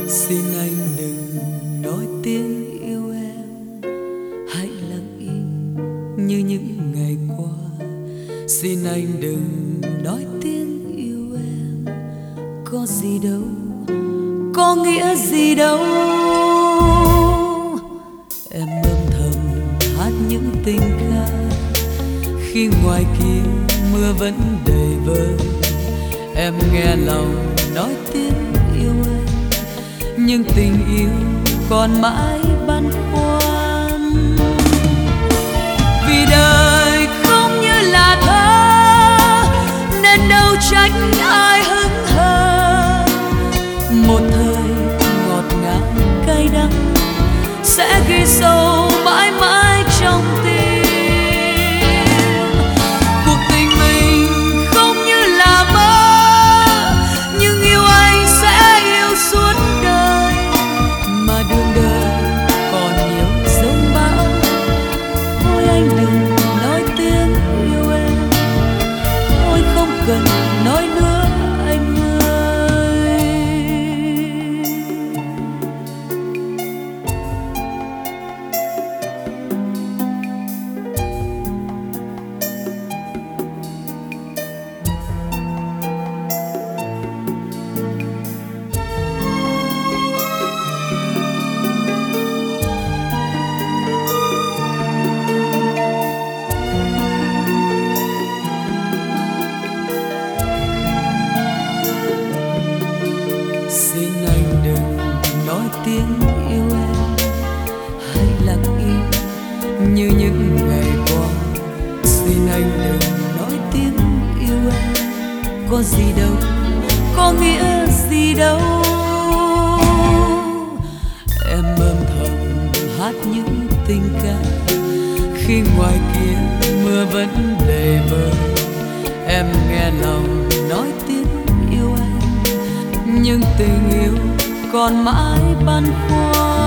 Xin anh đừng nói tiếng yêu em, hãy lặng im như những ngày qua. Xin anh đừng nói tiếng yêu em, có gì đâu, có nghĩa gì đâu. Em âm thầm hát những tình ca, khi ngoài kia mưa vẫn đầy vơi. Em nghe lòng nói tiếng yêu em, nhưng tình yêu còn mãi băn khoăn. Vì đời không như là thơ, nên đâu trách ai hững hờ. Một thời ngọt ngào cay đắng sẽ ghi sâu mãi mãi trong tim. Cuộc tình mình không như là mơ, nhưng yêu anh sẽ yêu suốt đời. Mà đường đời còn nhiều giông bão, thôi anh đừng nói tiếng yêu em, thôi không cần nói nữa anh ơi. Xin anh đừng nói tiếng yêu em, hãy lặng im như những ngày qua. Xin anh đừng nói tiếng yêu em, có gì đâu, có nghĩa gì đâu. Em âm thầm hát những tình ca, khi ngoài kia mưa vẫn đầy vơi. Em nghe lòng nói tiếng yêu anh, nhưng tình yêu còn mãi băn khoăn.